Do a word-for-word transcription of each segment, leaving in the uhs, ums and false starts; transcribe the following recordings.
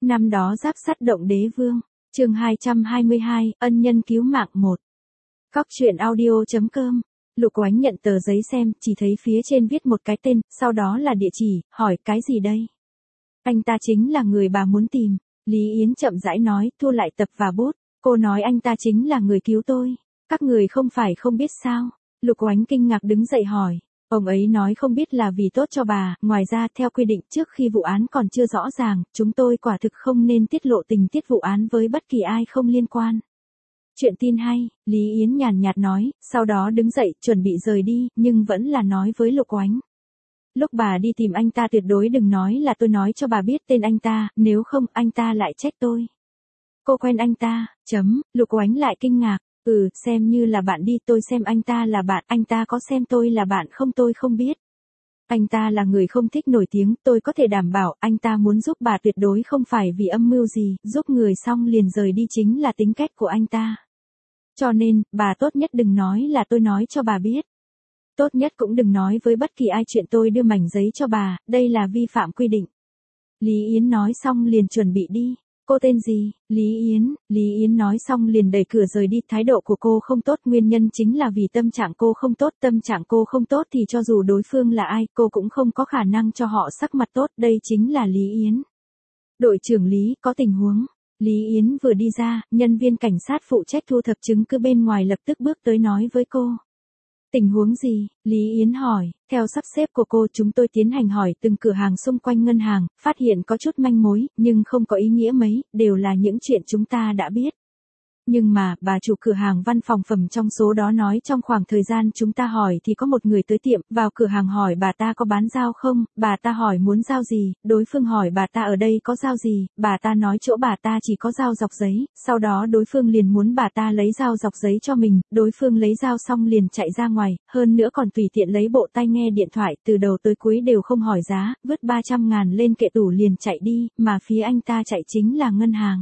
Năm đó giáp sắt động đế vương, chương hai trăm hai mươi hai, ân nhân cứu mạng một. Cóc truyện audio.com. Lục Oánh nhận tờ giấy xem, chỉ thấy phía trên viết một cái tên, sau đó là địa chỉ, hỏi cái gì đây? Anh ta chính là người bà muốn tìm. Lý Yến chậm rãi nói, thu lại tập và bút. Cô nói anh ta chính là người cứu tôi. Các người không phải không biết sao? Lục Oánh kinh ngạc đứng dậy hỏi. Ông ấy nói không biết là vì tốt cho bà, ngoài ra theo quy định trước khi vụ án còn chưa rõ ràng, chúng tôi quả thực không nên tiết lộ tình tiết vụ án với bất kỳ ai không liên quan. Chuyện tin hay, Lý Yến nhàn nhạt nói, sau đó đứng dậy, chuẩn bị rời đi, nhưng vẫn là nói với Lục Oánh. Lúc bà đi tìm anh ta tuyệt đối đừng nói là tôi nói cho bà biết tên anh ta, nếu không anh ta lại trách tôi. Cô quen anh ta, chấm, Lục Oánh lại kinh ngạc. Ừ, xem như là bạn đi, tôi xem anh ta là bạn, anh ta có xem tôi là bạn không tôi không biết. Anh ta là người không thích nổi tiếng, tôi có thể đảm bảo anh ta muốn giúp bà tuyệt đối không phải vì âm mưu gì, giúp người xong liền rời đi chính là tính cách của anh ta. Cho nên, bà tốt nhất đừng nói là tôi nói cho bà biết. Tốt nhất cũng đừng nói với bất kỳ ai chuyện tôi đưa mảnh giấy cho bà, đây là vi phạm quy định. Lý Yến nói xong liền chuẩn bị đi. Cô tên gì? Lý Yến. Lý Yến nói xong liền đẩy cửa rời đi. Thái độ của cô không tốt, nguyên nhân chính là vì tâm trạng cô không tốt. Tâm trạng cô không tốt thì cho dù đối phương là ai, cô cũng không có khả năng cho họ sắc mặt tốt. Đây chính là Lý Yến. Đội trưởng Lý, có tình huống. Lý Yến vừa đi ra, nhân viên cảnh sát phụ trách thu thập chứng cứ bên ngoài lập tức bước tới nói với cô. Tình huống gì? Lý Yến hỏi, theo sắp xếp của cô chúng tôi tiến hành hỏi từng cửa hàng xung quanh ngân hàng, phát hiện có chút manh mối, nhưng không có ý nghĩa mấy, đều là những chuyện chúng ta đã biết. Nhưng mà, bà chủ cửa hàng văn phòng phẩm trong số đó nói trong khoảng thời gian chúng ta hỏi thì có một người tới tiệm, vào cửa hàng hỏi bà ta có bán dao không, bà ta hỏi muốn dao gì, đối phương hỏi bà ta ở đây có dao gì, bà ta nói chỗ bà ta chỉ có dao dọc giấy, sau đó đối phương liền muốn bà ta lấy dao dọc giấy cho mình, đối phương lấy dao xong liền chạy ra ngoài, hơn nữa còn tùy tiện lấy bộ tai nghe điện thoại, từ đầu tới cuối đều không hỏi giá, vứt ba trăm ngàn lên kệ tủ liền chạy đi, mà phía anh ta chạy chính là ngân hàng.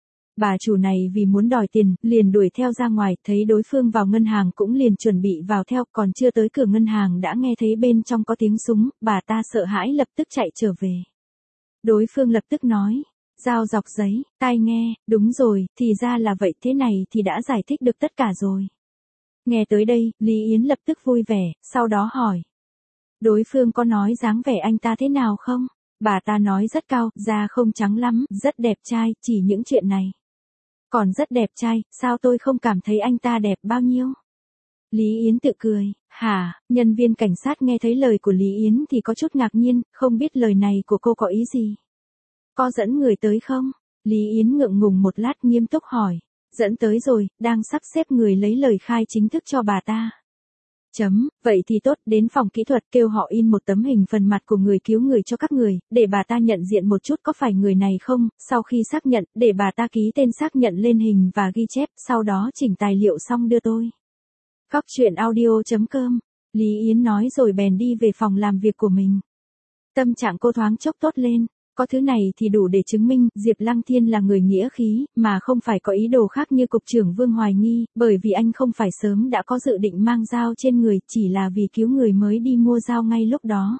Bà chủ này vì muốn đòi tiền, liền đuổi theo ra ngoài, thấy đối phương vào ngân hàng cũng liền chuẩn bị vào theo, còn chưa tới cửa ngân hàng đã nghe thấy bên trong có tiếng súng, bà ta sợ hãi lập tức chạy trở về. Đối phương lập tức nói, dao dọc giấy, tai nghe, đúng rồi, thì ra là vậy, thế này thì đã giải thích được tất cả rồi. Nghe tới đây, Lý Yến lập tức vui vẻ, sau đó hỏi. Đối phương có nói dáng vẻ anh ta thế nào không? Bà ta nói rất cao, da không trắng lắm, rất đẹp trai, chỉ những chuyện này. Còn rất đẹp trai, sao tôi không cảm thấy anh ta đẹp bao nhiêu? Lý Yến tự cười, hả, nhân viên cảnh sát nghe thấy lời của Lý Yến thì có chút ngạc nhiên, không biết lời này của cô có ý gì? Có dẫn người tới không? Lý Yến ngượng ngùng một lát nghiêm túc hỏi, dẫn tới rồi, đang sắp xếp người lấy lời khai chính thức cho bà ta. Chấm, vậy thì tốt, đến phòng kỹ thuật kêu họ in một tấm hình phần mặt của người cứu người cho các người, để bà ta nhận diện một chút có phải người này không, sau khi xác nhận, để bà ta ký tên xác nhận lên hình và ghi chép, sau đó chỉnh tài liệu xong đưa tôi. Cóc truyện audio.com. Lý Yến nói rồi bèn đi về phòng làm việc của mình. Tâm trạng cô thoáng chốc tốt lên. Có thứ này thì đủ để chứng minh Diệp Lăng Thiên là người nghĩa khí, mà không phải có ý đồ khác như cục trưởng Vương hoài nghi, bởi vì anh không phải sớm đã có dự định mang dao trên người, chỉ là vì cứu người mới đi mua dao ngay lúc đó.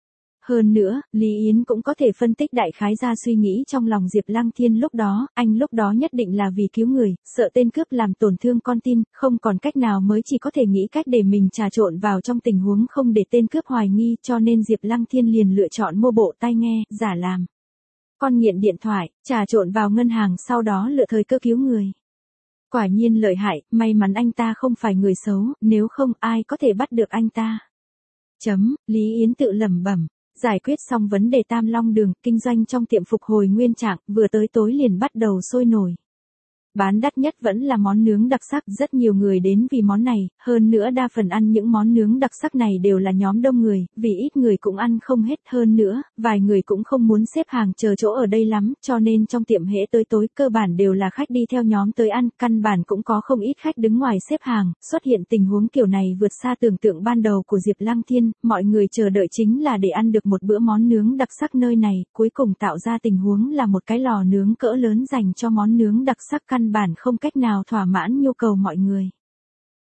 Hơn nữa, Lý Yến cũng có thể phân tích đại khái ra suy nghĩ trong lòng Diệp Lăng Thiên lúc đó, anh lúc đó nhất định là vì cứu người, sợ tên cướp làm tổn thương con tin, không còn cách nào mới chỉ có thể nghĩ cách để mình trà trộn vào trong tình huống không để tên cướp hoài nghi, cho nên Diệp Lăng Thiên liền lựa chọn mua bộ tai nghe, giả làm con nghiện điện thoại, trà trộn vào ngân hàng sau đó lựa thời cơ cứu người. Quả nhiên lợi hại, may mắn anh ta không phải người xấu, nếu không ai có thể bắt được anh ta. Chấm, Lý Yến tự lẩm bẩm, giải quyết xong vấn đề Tam Long Đường, kinh doanh trong tiệm phục hồi nguyên trạng, vừa tới tối liền bắt đầu sôi nổi. Bán đắt nhất vẫn là món nướng đặc sắc, rất nhiều người đến vì món này, hơn nữa đa phần ăn những món nướng đặc sắc này đều là nhóm đông người, vì ít người cũng ăn không hết, hơn nữa, vài người cũng không muốn xếp hàng chờ chỗ ở đây lắm, cho nên trong tiệm hễ tới tối cơ bản đều là khách đi theo nhóm tới ăn, căn bản cũng có không ít khách đứng ngoài xếp hàng, xuất hiện tình huống kiểu này vượt xa tưởng tượng ban đầu của Diệp Lăng Thiên, mọi người chờ đợi chính là để ăn được một bữa món nướng đặc sắc nơi này, cuối cùng tạo ra tình huống là một cái lò nướng cỡ lớn dành cho món nướng đặc sắc căn bản không cách nào thỏa mãn nhu cầu mọi người.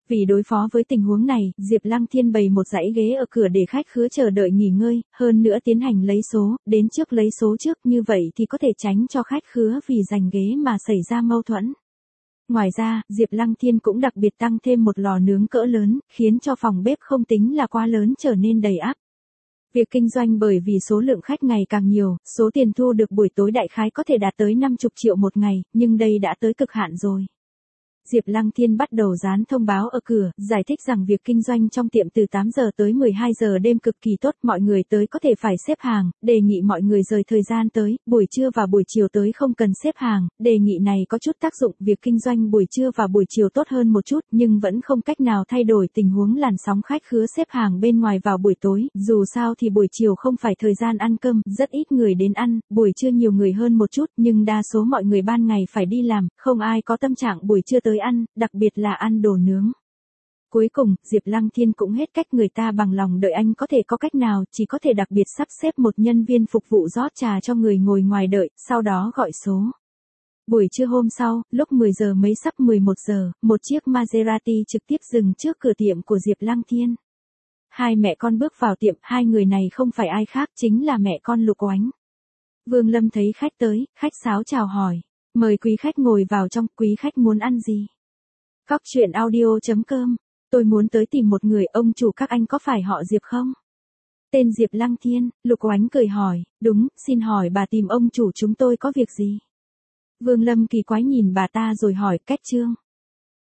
Vì đối phó với tình huống này, Diệp Lăng Thiên bày một dãy ghế ở cửa để khách khứa chờ đợi nghỉ ngơi, hơn nữa tiến hành lấy số, đến trước lấy số trước, như vậy thì có thể tránh cho khách khứa vì giành ghế mà xảy ra mâu thuẫn. Ngoài ra, Diệp Lăng Thiên cũng đặc biệt tăng thêm một lò nướng cỡ lớn, khiến cho phòng bếp không tính là quá lớn trở nên đầy ắp. Việc kinh doanh bởi vì số lượng khách ngày càng nhiều, số tiền thu được buổi tối đại khái có thể đạt tới năm mươi triệu một ngày, nhưng đây đã tới cực hạn rồi. Diệp Lăng Thiên bắt đầu dán thông báo ở cửa, giải thích rằng việc kinh doanh trong tiệm từ tám giờ tới mười hai giờ đêm cực kỳ tốt, mọi người tới có thể phải xếp hàng, đề nghị mọi người rời thời gian tới, buổi trưa và buổi chiều tới không cần xếp hàng, đề nghị này có chút tác dụng, việc kinh doanh buổi trưa và buổi chiều tốt hơn một chút, nhưng vẫn không cách nào thay đổi tình huống làn sóng khách khứa xếp hàng bên ngoài vào buổi tối, dù sao thì buổi chiều không phải thời gian ăn cơm, rất ít người đến ăn, buổi trưa nhiều người hơn một chút, nhưng đa số mọi người ban ngày phải đi làm, không ai có tâm trạng buổi trưa tới ăn, đặc biệt là ăn đồ nướng. Cuối cùng, Diệp Lăng Thiên cũng hết cách, người ta bằng lòng đợi anh có thể có cách nào, chỉ có thể đặc biệt sắp xếp một nhân viên phục vụ rót trà cho người ngồi ngoài đợi, sau đó gọi số. Buổi trưa hôm sau, lúc mười giờ mấy sắp mười một giờ, một chiếc Maserati trực tiếp dừng trước cửa tiệm của Diệp Lăng Thiên. Hai mẹ con bước vào tiệm, hai người này không phải ai khác, chính là mẹ con Lục Oánh. Vương Lâm thấy khách tới, khách sáo chào hỏi, mời quý khách ngồi vào trong, quý khách muốn ăn gì? Cóc truyện audio chấm com, tôi muốn tới tìm một người, ông chủ các anh có phải họ Diệp không? Tên Diệp Lăng Thiên, Lục Oánh cười hỏi, đúng, xin hỏi bà tìm ông chủ chúng tôi có việc gì? Vương Lâm kỳ quái nhìn bà ta rồi hỏi, cách Trương.